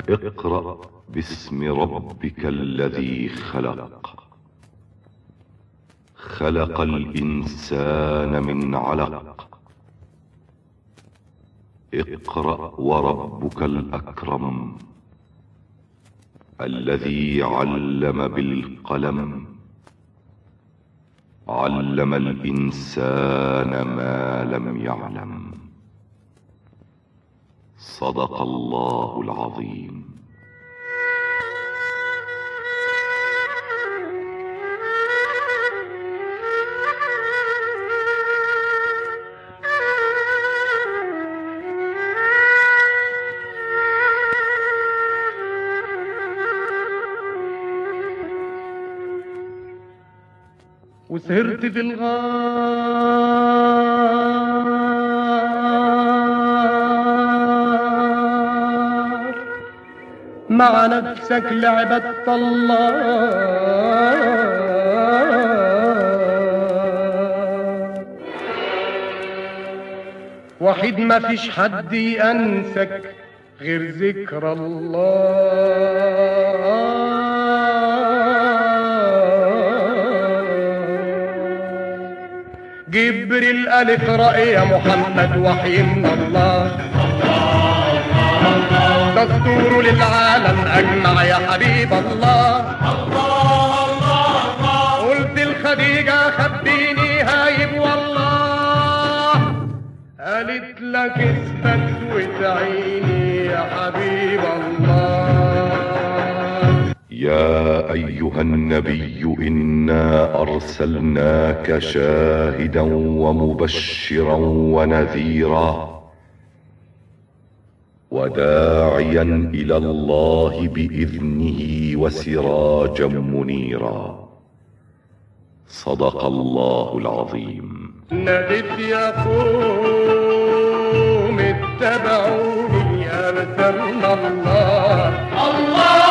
اقرأ باسم ربك الذي خلق. خلق الإنسان من علق. اقرأ وربك الأكرم الذي علم بالقلم. علم الإنسان ما لم يعلم. صدق الله العظيم. وسهرت في الغار مع نفسك لعبت الله. وحيد ما فيش حد ينسك غير ذكر الله. جبريل قال اقرأ يا محمد وحي من الله. دستور للعالم أجمع يا حبيب الله. قلت لخديجة خبيني هايب والله. قالت لك اثبت وتعيني يا حبيب الله. يا أيها النبي إنا أرسلناك شاهدا ومبشرا ونذيرا وداعيا إلى الله بإذنه وسراجا منيرا. صدق الله العظيم. نادت يا قوم اتبعوني أرسلنا الله. الله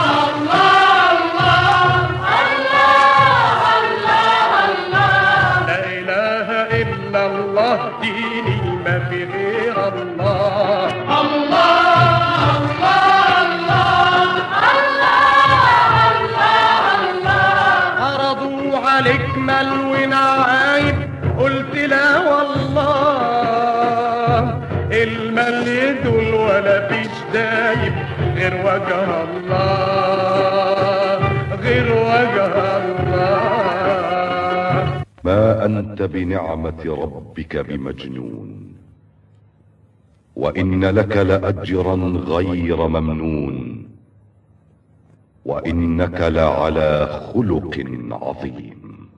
ديني ما في غير الله. الله الله عرضوا عليك مال ونعايب قلت لا والله. المال يدل ولا فيش دايب غير وجه الله. غير وجه الله. ما أنت بنعمة ربك بمجنون وإن لك لأجرا غير ممنون وإنك لعلى خلق عظيم.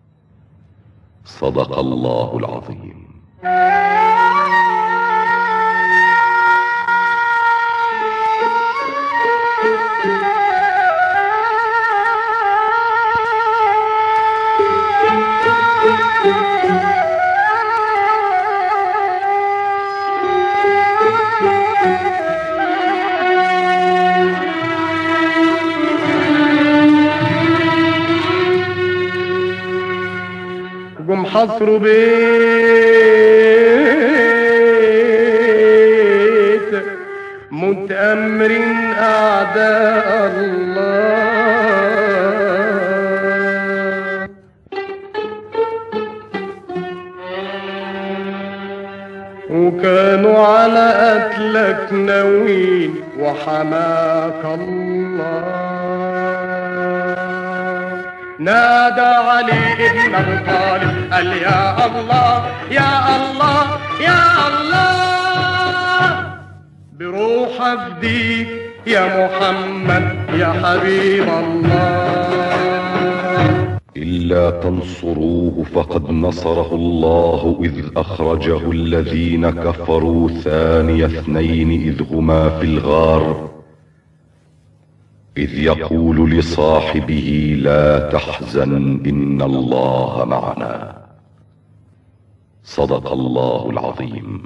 صدق الله العظيم. قم حصروا بيت متأمرين أعداء الله. وكانوا على قتلك ناويين وحماك الله. نادى علي ابن ابي طالب قال يا الله يا الله يا الله. بروح افديك يا محمد يا حبيب الله. إلا تنصروه فقد نصره الله إذ أخرجه الذين كفروا ثاني اثنين إذ هما في الغار إذ يقول لصاحبه لا تحزن إن الله معنا. صدق الله العظيم.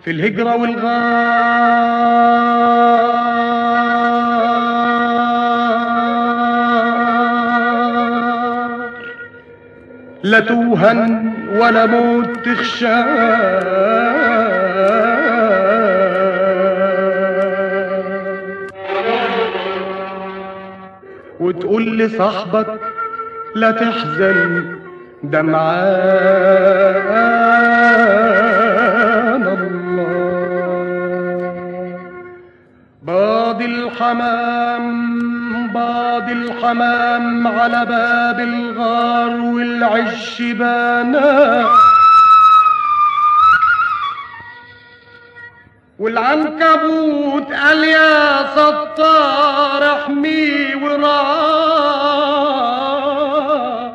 في الهجرة والغار لا توهن ولا موت تخشى وتقول لصاحبك لا تحزن دمعان الله. باض الحمام على باب الغار والعش بانا والعنكبوت قال يا ستار احميه وراه.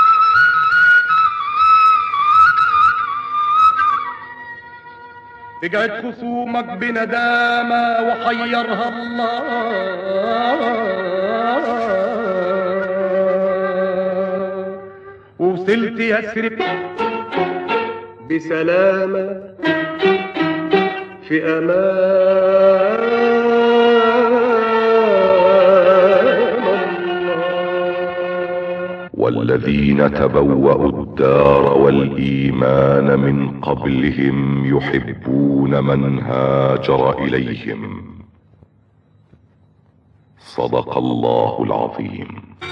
رجعت خصومك بندامة وحيرها الله ووصلت يثرب بسلامة في أمان الله. والذين تبوأوا الدار والإيمان من قبلهم يحبون من هاجر إليهم. صدق الله العظيم.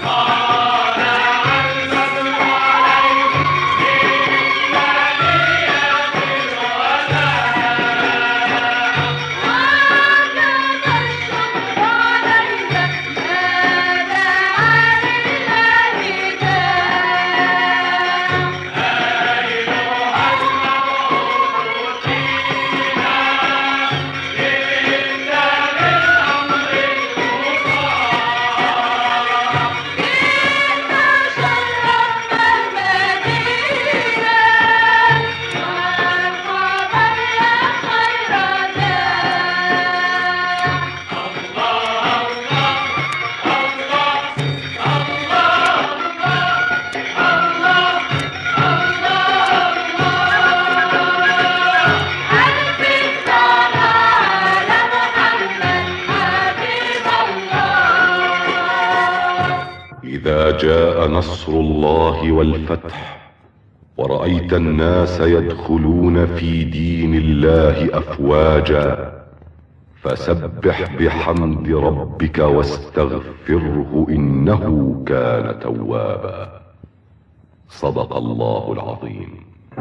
إذا جاء نصر الله والفتح ورأيت الناس يدخلون في دين الله أفواجا فسبح بحمد ربك واستغفره إنه كان توابا. صدق الله العظيم.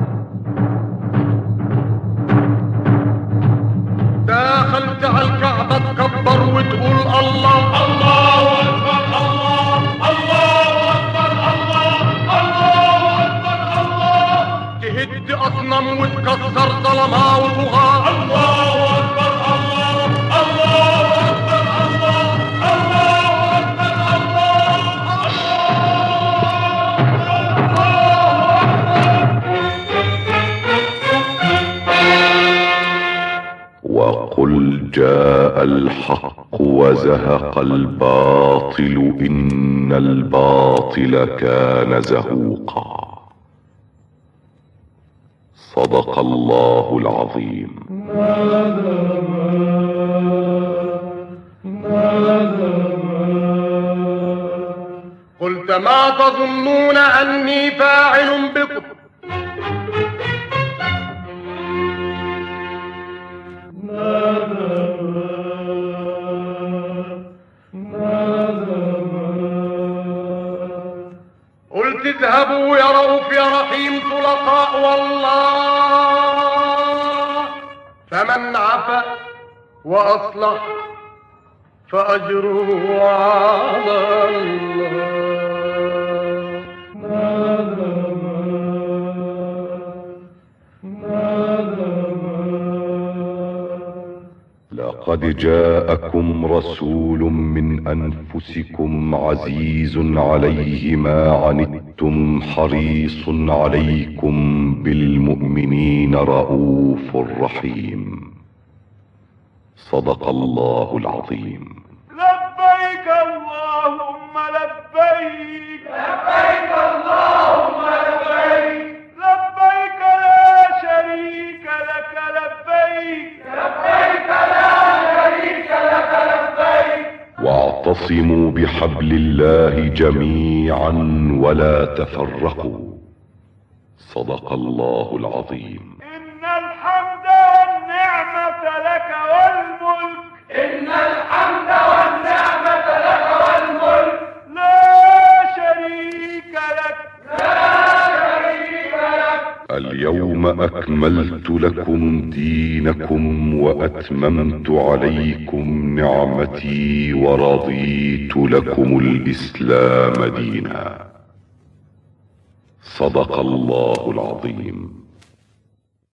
دخلت على الكعبة تكبر وتقول الله الله أكبر الله الله أكبر الله الله أكبر الله. تهد أصنام وتكسر ظلمها وطغاة. الله أكبر الله الله أكبر الله الله أكبر وقل جاء الحق وزهق الباطل إن الباطل كان زهوقا. صدق الله العظيم. قلت ما تظنون أني فاعل بكم قلت اذهبوا يا رؤوف يا رحيم طلقاء والله فمن عفا وأصلح فأجره على الله. لقد جاءكم رسول من أنفسكم عزيز عليه ما عنتم حريص عليكم بالمؤمنين رؤوف رحيم. صدق الله العظيم. لبيك اللهم لبيك لبيك اللهم لبيك لبيك لا شريك لك لبيك شريك لبيك لا شريك لك لبيك. واعتصموا بحبل الله جميعا ولا تفرقوا. صدق الله العظيم. إن الحمد والنعمة لك والملك. إن الحمد والنعمة لك والملك. لا شريك لك. لا شريك لك. اليوم أكملت لكم دينكم وأتممت عليكم نعمتي ورضيت لكم الإسلام دينا. صدق الله العظيم.